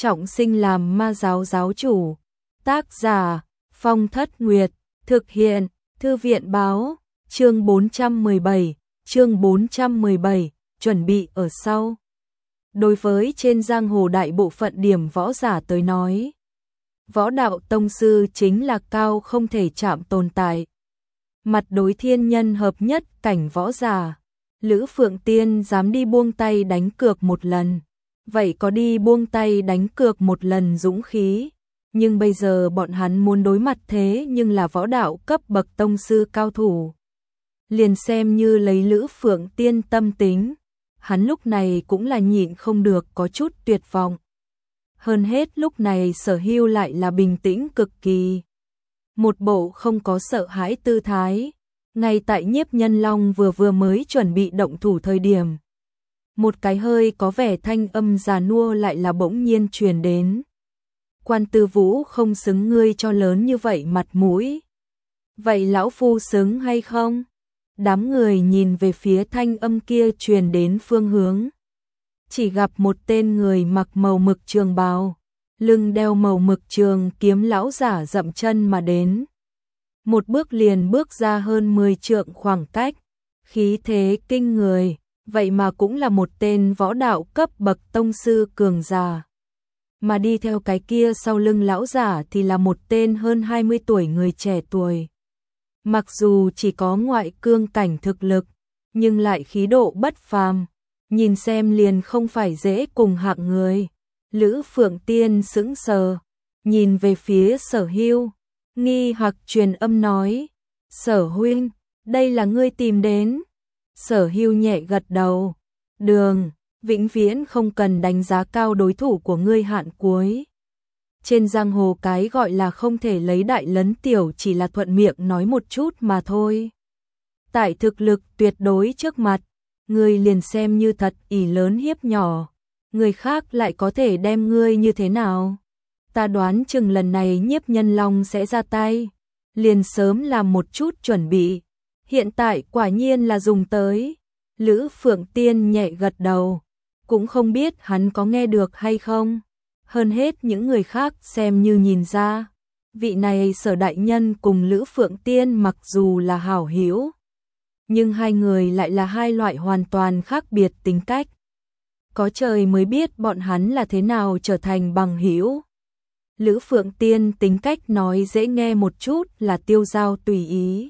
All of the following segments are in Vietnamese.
trọng sinh làm ma giáo giáo chủ. Tác giả Phong Thất Nguyệt, thực hiện Thư viện Báo, chương 417, chuẩn bị ở sau. Đối với trên giang hồ đại bộ phận điểm võ giả tới nói, võ đạo tông sư chính là cao không thể chạm tồn tại. Mặt đối thiên nhân hợp nhất cảnh võ giả, Lữ Phượng Tiên dám đi buông tay đánh cược một lần. Vậy có đi buông tay đánh cược một lần dũng khí, nhưng bây giờ bọn hắn muốn đối mặt thế nhưng là võ đạo cấp bậc tông sư cao thủ. Liền xem như lấy Lữ Phượng Tiên tâm tính, hắn lúc này cũng là nhịn không được có chút tuyệt vọng. Hơn hết lúc này Sở Hưu lại là bình tĩnh cực kỳ. Một bộ không có sợ hãi tư thái, ngay tại Nhiếp Nhân Long vừa mới chuẩn bị động thủ thời điểm. Một cái hơi có vẻ thanh âm già nua lại là bỗng nhiên truyền đến. Quan Tư Vũ không xứng ngươi cho lớn như vậy mặt mũi. Vậy lão phu xứng hay không? Đám người nhìn về phía thanh âm kia truyền đến phương hướng. Chỉ gặp một tên người mặc màu mực trường bào, lưng đeo màu mực trường kiếm lão giả dậm chân mà đến. Một bước liền bước ra hơn 10 trượng khoảng cách, khí thế kinh người. Vậy mà cũng là một tên võ đạo cấp bậc tông sư cường giả. Mà đi theo cái kia sau lưng lão giả thì là một tên hơn 20 tuổi người trẻ tuổi. Mặc dù chỉ có ngoại cương cảnh thực lực, nhưng lại khí độ bất phàm, nhìn xem liền không phải dễ cùng hạng người. Lữ Phượng Tiên sững sờ, nhìn về phía Sở Hưu, nghi hoặc truyền âm nói: "Sở huynh, đây là ngươi tìm đến?" Sở Hưu nhẹ gật đầu, "Đường, vĩnh viễn không cần đánh giá cao đối thủ của ngươi hạn cuối. Trên giang hồ cái gọi là không thể lấy đại lấn tiểu chỉ là thuận miệng nói một chút mà thôi. Tại thực lực tuyệt đối trước mặt, ngươi liền xem như thật ỷ lớn hiếp nhỏ, người khác lại có thể đem ngươi như thế nào? Ta đoán chừng lần này Nhiếp Nhân Long sẽ ra tay, liền sớm làm một chút chuẩn bị. Hiện tại quả nhiên là dùng tới." Lữ Phượng Tiên nhẹ gật đầu, cũng không biết hắn có nghe được hay không. Hơn hết những người khác xem như nhìn ra, vị này Sở đại nhân cùng Lữ Phượng Tiên mặc dù là hảo hữu, nhưng hai người lại là hai loại hoàn toàn khác biệt tính cách. Có trời mới biết bọn hắn là thế nào trở thành bằng hữu. Lữ Phượng Tiên tính cách nói dễ nghe một chút là tiêu dao tùy ý,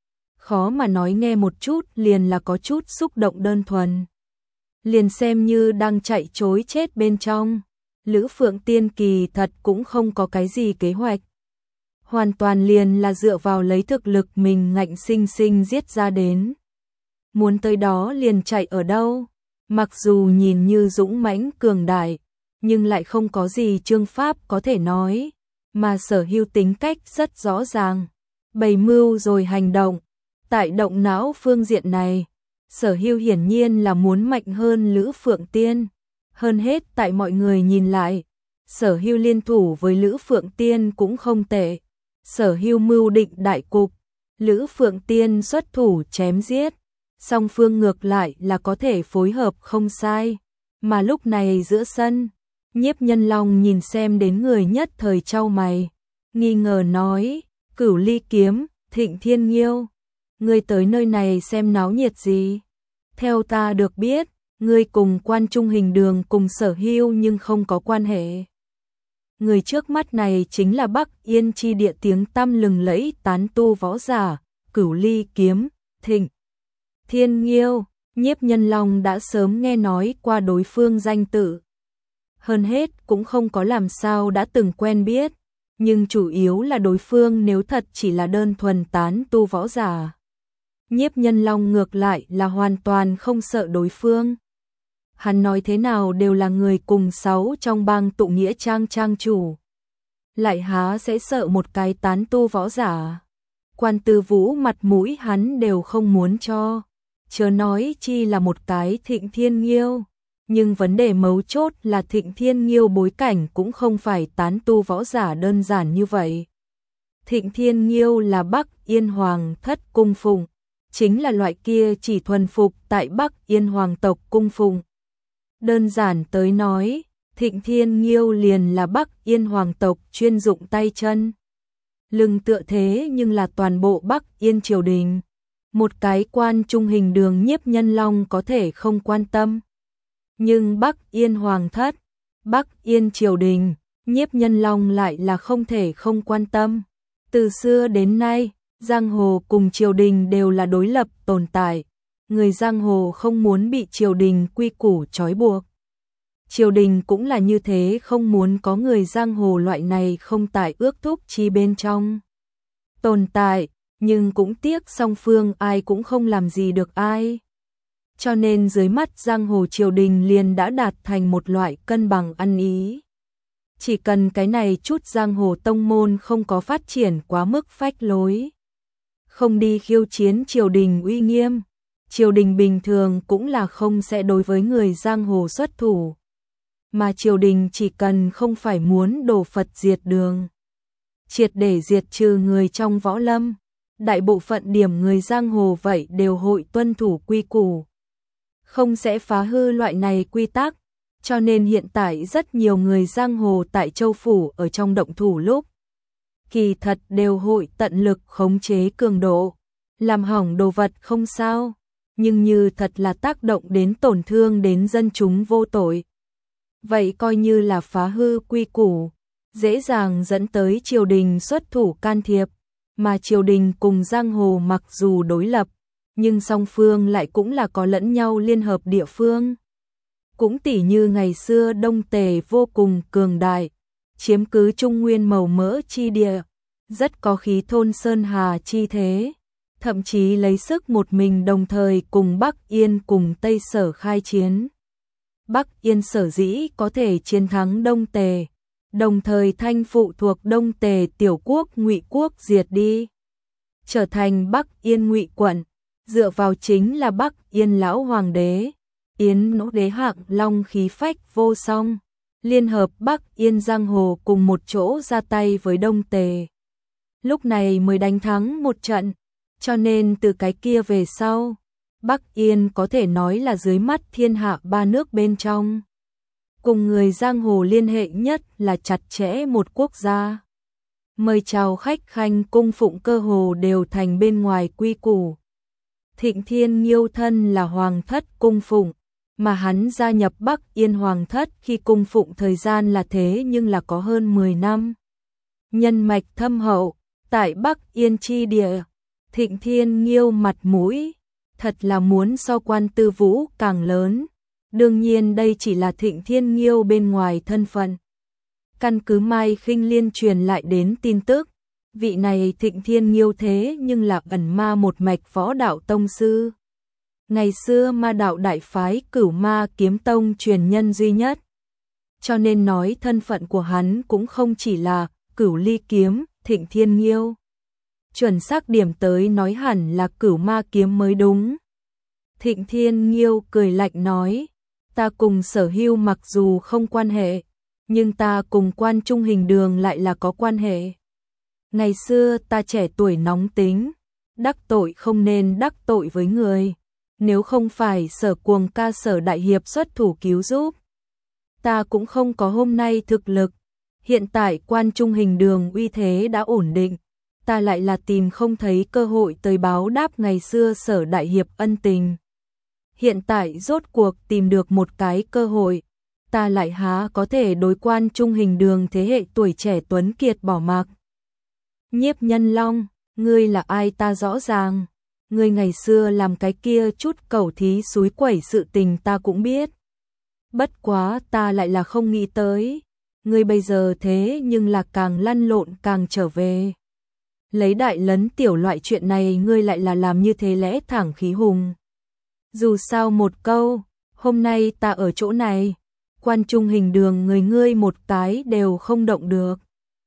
khó mà nói nghe một chút liền là có chút xúc động đơn thuần. Liền xem như đang chạy trối chết bên trong, Lữ Phượng Tiên kỳ thật cũng không có cái gì kế hoạch. Hoàn toàn liền là dựa vào lấy thực lực mình ngạnh sinh sinh giết ra đến. Muốn tới đó liền chạy ở đâu, mặc dù nhìn như dũng mãnh cường đại, nhưng lại không có gì chương pháp có thể nói, mà Sở Hưu tính cách rất rõ ràng, bày mưu rồi hành động. Tại động não phương diện này, Sở Hưu hiển nhiên là muốn mạnh hơn Lữ Phượng Tiên. Hơn hết tại mọi người nhìn lại, Sở Hưu liên thủ với Lữ Phượng Tiên cũng không tệ. Sở Hưu mưu định đại cục, Lữ Phượng Tiên xuất thủ chém giết, song phương ngược lại là có thể phối hợp không sai. Mà lúc này giữa sân, Nhiếp Nhân Long nhìn xem đến người nhất thời chau mày, nghi ngờ nói: "Cửu Ly kiếm, Thịnh Thiên Nghiêu, ngươi tới nơi này xem náo nhiệt gì? Theo ta được biết, ngươi cùng Quan Trung Hình Đường cùng Sở Hưu nhưng không có quan hệ." Người trước mắt này chính là Bắc Yên chi địa tiếng tăm lừng lẫy tán tu võ giả, Cửu Ly kiếm, Thịnh Thiên Nghiêu. Nhiếp Nhân Long đã sớm nghe nói qua đối phương danh tự. Hơn hết cũng không có làm sao đã từng quen biết, nhưng chủ yếu là đối phương nếu thật chỉ là đơn thuần tán tu võ giả, Nhiếp Nhân Long ngược lại là hoàn toàn không sợ đối phương. Hắn nói thế nào đều là người cùng sáu trong bang tụ nghĩa trang trang chủ, lại há sẽ sợ một cái tán tu võ giả. Quan Tư Vũ mặt mũi hắn đều không muốn cho, chớ nói chi là một cái Thịnh Thiên Nghiêu. Nhưng vấn đề mấu chốt là Thịnh Thiên Nghiêu bối cảnh cũng không phải tán tu võ giả đơn giản như vậy. Thịnh Thiên Nghiêu là Bắc Yên Hoàng thất cung phụng, chính là loại kia chỉ thuần phục tại Bắc Yên Hoàng tộc cung phụng. Đơn giản tới nói, Thịnh Thiên Nhiêu liền là Bắc Yên hoàng tộc chuyên dụng tay chân lưng tựa thế nhưng là toàn bộ Bắc Yên triều đình. Một cái quan trung hình đường Nhiếp Nhân Long có thể không quan tâm. Nhưng Bắc Yên hoàng thất, Bắc Yên triều đình, Nhiếp Nhân Long lại là không thể không quan tâm. Từ xưa đến nay, giang hồ cùng triều đình đều là đối lập tồn tại. Người giang hồ không muốn bị triều đình quy củ trói buộc. Triều đình cũng là như thế, không muốn có người giang hồ loại này không tại ước thúc chi bên trong tồn tại, nhưng cũng tiếc song phương ai cũng không làm gì được ai. Cho nên dưới mắt giang hồ triều đình liền đã đạt thành một loại cân bằng ăn ý. Chỉ cần cái này chút giang hồ tông môn không có phát triển quá mức phách lối, không đi khiêu chiến triều đình uy nghiêm, triều đình bình thường cũng là không sẽ đối với người giang hồ xuất thủ. Mà triều đình chỉ cần không phải muốn đổ Phật diệt đường, triệt để diệt trừ người trong võ lâm, đại bộ phận điểm người giang hồ vậy đều hội tuân thủ quy củ, không sẽ phá hư loại này quy tắc. Cho nên hiện tại rất nhiều người giang hồ tại châu phủ ở trong động thủ lúc kỳ thật đều hội tận lực khống chế cường độ, làm hỏng đồ vật không sao, nhưng như thật là tác động đến tổn thương đến dân chúng vô tội, vậy coi như là phá hư quy củ, dễ dàng dẫn tới triều đình xuất thủ can thiệp. Mà triều đình cùng giang hồ mặc dù đối lập, nhưng song phương lại cũng là có lẫn nhau liên hợp địa phương. Cũng tỉ như ngày xưa Đông Tề vô cùng cường đại, chiếm cứ Trung Nguyên màu mỡ chi địa, rất có khí thôn sơn hà chi thế, thậm chí lấy sức một mình đồng thời cùng Bắc Yên cùng Tây Sở khai chiến. Bắc Yên sở dĩ có thể chiến thắng Đông Tề, đồng thời thanh phụ thuộc Đông Tề tiểu quốc Ngụy quốc diệt đi, trở thành Bắc Yên Ngụy quận, dựa vào chính là Bắc Yên lão hoàng đế. Yến Nỗ Đế Hạng Long khí phách vô song, liên hợp Bắc Yên giang hồ cùng một chỗ ra tay với Đông Tề. Lúc này mới đánh thắng một trận, cho nên từ cái kia về sau, Bắc Yên có thể nói là dưới mắt thiên hạ ba nước bên trong. Cùng người giang hồ liên hệ nhất là chặt chẽ một quốc gia. Mời chào khách khanh cung phụng cơ hồ đều thành bên ngoài quy củ. Thịnh Thiên Nhiêu thân là hoàng thất cung phụng, mà hắn gia nhập Bắc Yên hoàng thất khi cung phụng thời gian là thế nhưng là có hơn 10 năm. Nhân mạch thâm hậu, tại Bắc Yên chi địa, Thịnh Thiên Nhiêu mặt mũi, thật là muốn so Quan Tư Vũ càng lớn. Đương nhiên đây chỉ là Thịnh Thiên Nhiêu bên ngoài thân phận. Căn cứ Mai Khinh Liên truyền lại đến tin tức, vị này Thịnh Thiên Nhiêu thế nhưng là ẩn ma một mạch võ đạo tông sư. Ngày xưa ma đạo đại phái Cửu Ma Kiếm Tông truyền nhân duy nhất. Cho nên nói thân phận của hắn cũng không chỉ là Cửu Ly Kiếm, Thịnh Thiên Nhiêu. Chuẩn xác điểm tới nói hẳn là Cửu Ma Kiếm mới đúng. Thịnh Thiên Nhiêu cười lạnh nói, ta cùng Sở Hưu mặc dù không quan hệ, nhưng ta cùng Quan Trung Hình Đường lại là có quan hệ. Ngày xưa ta trẻ tuổi nóng tính, đắc tội không nên đắc tội với người. Nếu không phải Sở Cuồng ca Sở Đại Hiệp xuất thủ cứu giúp, ta cũng không có hôm nay thực lực. Hiện tại Quan Trung Hình Đường uy thế đã ổn định, ta lại là tìm không thấy cơ hội tới báo đáp ngày xưa Sở Đại Hiệp ân tình. Hiện tại rốt cuộc tìm được một cái cơ hội, ta lại há có thể đối Quan Trung Hình Đường thế hệ tuổi trẻ tuấn kiệt bỏ mặc. Nhiếp Nhân Long, ngươi là ai ta rõ ràng. Ngươi ngày xưa làm cái kia chút cẩu thí xúi quẩy sự tình ta cũng biết. Bất quá ta lại là không nghĩ tới. Ngươi bây giờ thế nhưng là càng lăn lộn càng trở về. Lấy đại lấn tiểu loại chuyện này ngươi lại là làm như thế lẽ thẳng khí hùng. Dù sao một câu, hôm nay ta ở chỗ này, Quan Trung Hình Đường người ngươi một cái đều không động được.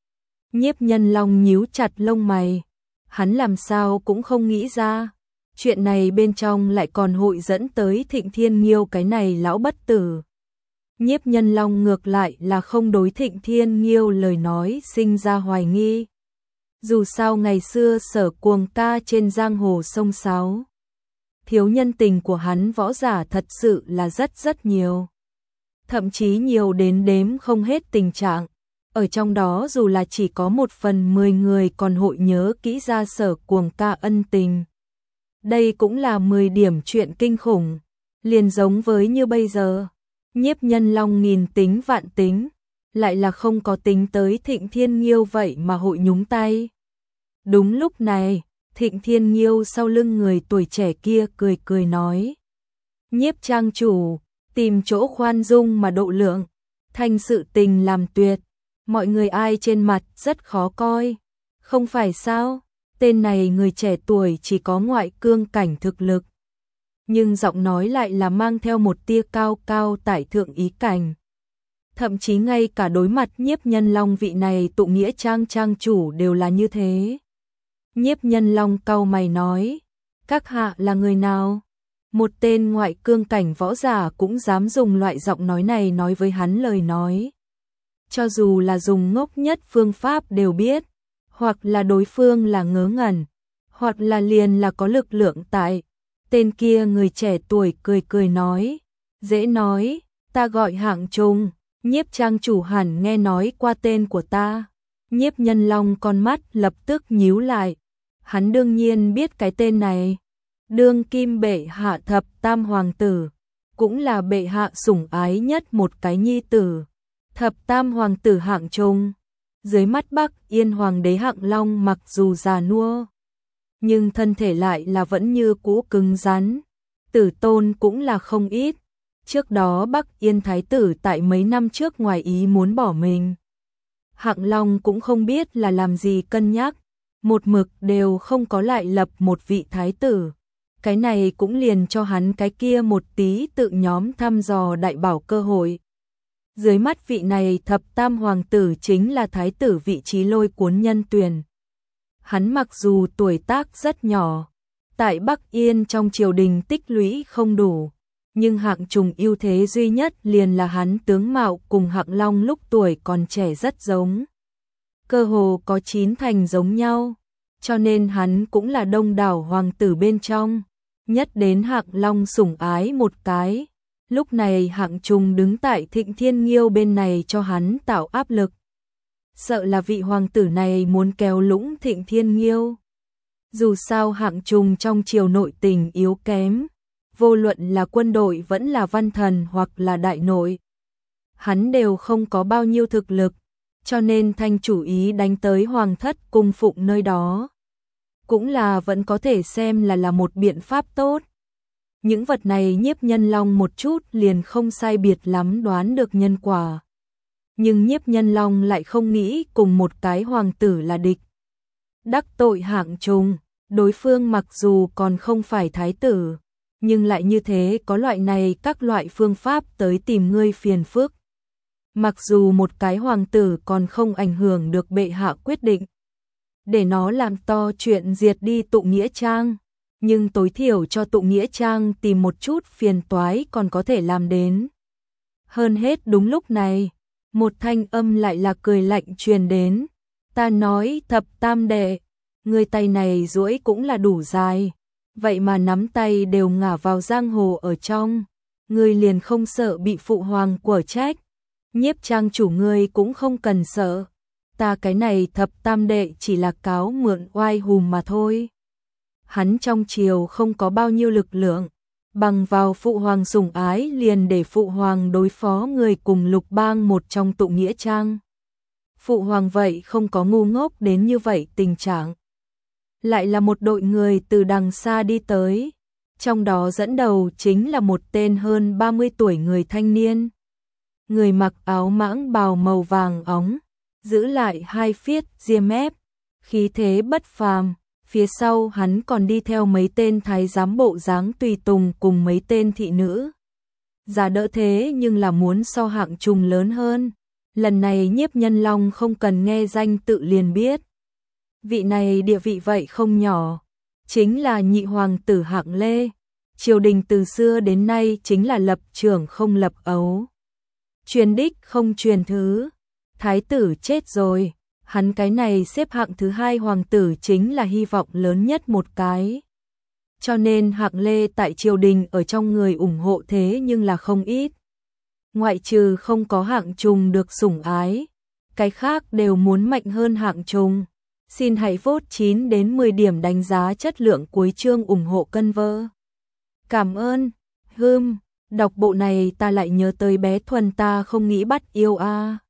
Nhiếp Nhân Long nhíu chặt lông mày. Hắn làm sao cũng không nghĩ ra, chuyện này bên trong lại còn hội dẫn tới Thịnh Thiên Nhiêu cái này lão bất tử. Nhiếp Nhân Long ngược lại là không đối Thịnh Thiên Nhiêu lời nói sinh ra hoài nghi. Dù sao ngày xưa Sở Cuồng ca trên giang hồ sông sáo, thiếu nhân tình của hắn võ giả thật sự là rất nhiều. thậm chí nhiều đến đếm không hết tình trạng. Ở trong đó dù là chỉ có 1/10 người còn hội nhớ kỹ ra Sở Cuồng ca ân tình. Đây cũng là 10 điểm chuyện kinh khủng, liền giống với như bây giờ. Nhiếp Nhân Long nghìn tính vạn tính, lại là không có tính tới Thịnh Thiên Nghiêu vậy mà hội nhúng tay. Đúng lúc này, Thịnh Thiên Nghiêu sau lưng người tuổi trẻ kia cười cười nói: Nhiếp trang chủ, tìm chỗ khoan dung mà độ lượng, thành sự tình làm tuyệt, mọi người ai trên mặt rất khó coi. Không phải sao, tên này người trẻ tuổi chỉ có ngoại cương cảnh thực lực, nhưng giọng nói lại là mang theo một tia cao cao tại thượng ý cảnh. Thậm chí ngay cả đối mặt Nhiếp Nhân Long vị này tụ nghĩa trang trang chủ đều là như thế. Nhiếp Nhân Long cau mày nói: các hạ là người nào? Một tên ngoại cương cảnh võ giả cũng dám dùng loại giọng nói này nói với hắn lời nói. Cho dù là dùng ngốc nhất phương pháp đều biết, hoặc là đối phương là ngớ ngẩn, hoặc là liền là có lực lượng tại. Tên kia người trẻ tuổi cười cười nói: dễ nói, ta gọi Hạng Trung, Nhiếp trang chủ hẳn nghe nói qua tên của ta. Nhiếp Nhân Long con mắt lập tức nhíu lại. Hắn đương nhiên biết cái tên này. Đương kim bệ hạ thập tam hoàng tử, cũng là bệ hạ sủng ái nhất một cái nhi tử. Thập tam hoàng tử Hạng Trung, dưới mắt Bắc Yên hoàng đế Hạng Long mặc dù già nua, nhưng thân thể lại là vẫn như cũ cứng rắn. Tử tôn cũng là không ít. Trước đó Bắc Yên thái tử tại mấy năm trước ngoài ý muốn bỏ mình. Hạng Long cũng không biết là làm gì cân nhắc, một mực đều không có lại lập một vị thái tử. Cái này cũng liền cho hắn cái kia một tí tự nhóm thăm dò đại bảo cơ hội. Dưới mắt vị này thập tam hoàng tử chính là thái tử vị trí Lôi Cuốn Nhân tuyển. Hắn mặc dù tuổi tác rất nhỏ, tại Bắc Yên trong triều đình tích lũy không đủ, nhưng Hạng Trung ưu thế duy nhất liền là hắn tướng mạo cùng Hạng Long lúc tuổi còn trẻ rất giống. Cơ hồ có 9 thành giống nhau, cho nên hắn cũng là đông đảo hoàng tử bên trong nhất đến Hạng Long sủng ái một cái. Lúc này Hạng Trung đứng tại Thịnh Thiên Nghiêu bên này cho hắn tạo áp lực. Sợ là vị hoàng tử này muốn kéo lũng Thịnh Thiên Nghiêu. Dù sao Hạng Trung trong triều nội tình yếu kém, vô luận là quân đội vẫn là văn thần hoặc là đại nội, hắn đều không có bao nhiêu thực lực, cho nên thanh chủ ý đánh tới hoàng thất cung phụng nơi đó. Cũng là vẫn có thể xem là một biện pháp tốt. Những vật này Nhiếp Nhân Long một chút liền không sai biệt lắm đoán được nhân quả. Nhưng Nhiếp Nhân Long lại không nghĩ cùng một cái hoàng tử là địch. Đắc tội Hạng Trung, đối phương mặc dù còn không phải thái tử, nhưng lại như thế có loại này các loại phương pháp tới tìm ngươi phiền phức. Mặc dù một cái hoàng tử còn không ảnh hưởng được bệ hạ quyết định, để nó làm to chuyện diệt đi tụ nghĩa trang, nhưng tối thiểu cho tụ nghĩa trang tìm một chút phiền toái còn có thể làm đến. Hơn hết đúng lúc này, một thanh âm lại là cười lạnh truyền đến. Ta nói thập tam đệ, người tay này duỗi cũng là đủ dài, vậy mà nắm tay đều ngả vào giang hồ ở trong, ngươi liền không sợ bị phụ hoàng quở trách. Nhiếp trang chủ ngươi cũng không cần sợ, ta cái này thập tam đệ chỉ là cáo mượn oai hùm mà thôi. Hắn trong triều không có bao nhiêu lực lượng, bằng vào phụ hoàng sủng ái liền để phụ hoàng đối phó người cùng Lục Bang một trong tụ nghĩa trang. Phụ hoàng vậy không có ngu ngốc đến như vậy tình trạng. Lại là một đội người từ đằng xa đi tới, trong đó dẫn đầu chính là một tên hơn 30 tuổi người thanh niên. Người mặc áo mãng bào màu vàng óng, giữ lại hai phiết ria mép, khí thế bất phàm. Phía sau hắn còn đi theo mấy tên thái giám bộ dáng tùy tùng cùng mấy tên thị nữ. Giả đỡ thế nhưng là muốn so Hạng Trung lớn hơn. Lần này Nhiếp Nhân Long không cần nghe danh tự liền biết. Vị này địa vị vậy không nhỏ, chính là nhị hoàng tử Hạng Lê. Triều đình từ xưa đến nay chính là lập trưởng không lập ấu, truyền đích không truyền thứ. Thái tử chết rồi, hắn cái này xếp hạng thứ hai hoàng tử chính là hy vọng lớn nhất một cái. Cho nên Hạng Lê tại triều đình ở trong người ủng hộ thế nhưng là không ít. ngoại trừ không có hạng trùng được sủng ái, cái khác đều muốn mạnh hơn hạng trùng. Xin hãy vote 9 đến 10 điểm đánh giá chất lượng cuối chương ủng hộ cân vơ. Cảm ơn. Đọc bộ này ta lại nhớ tới bé Thuần ta không nghĩ bắt yêu a.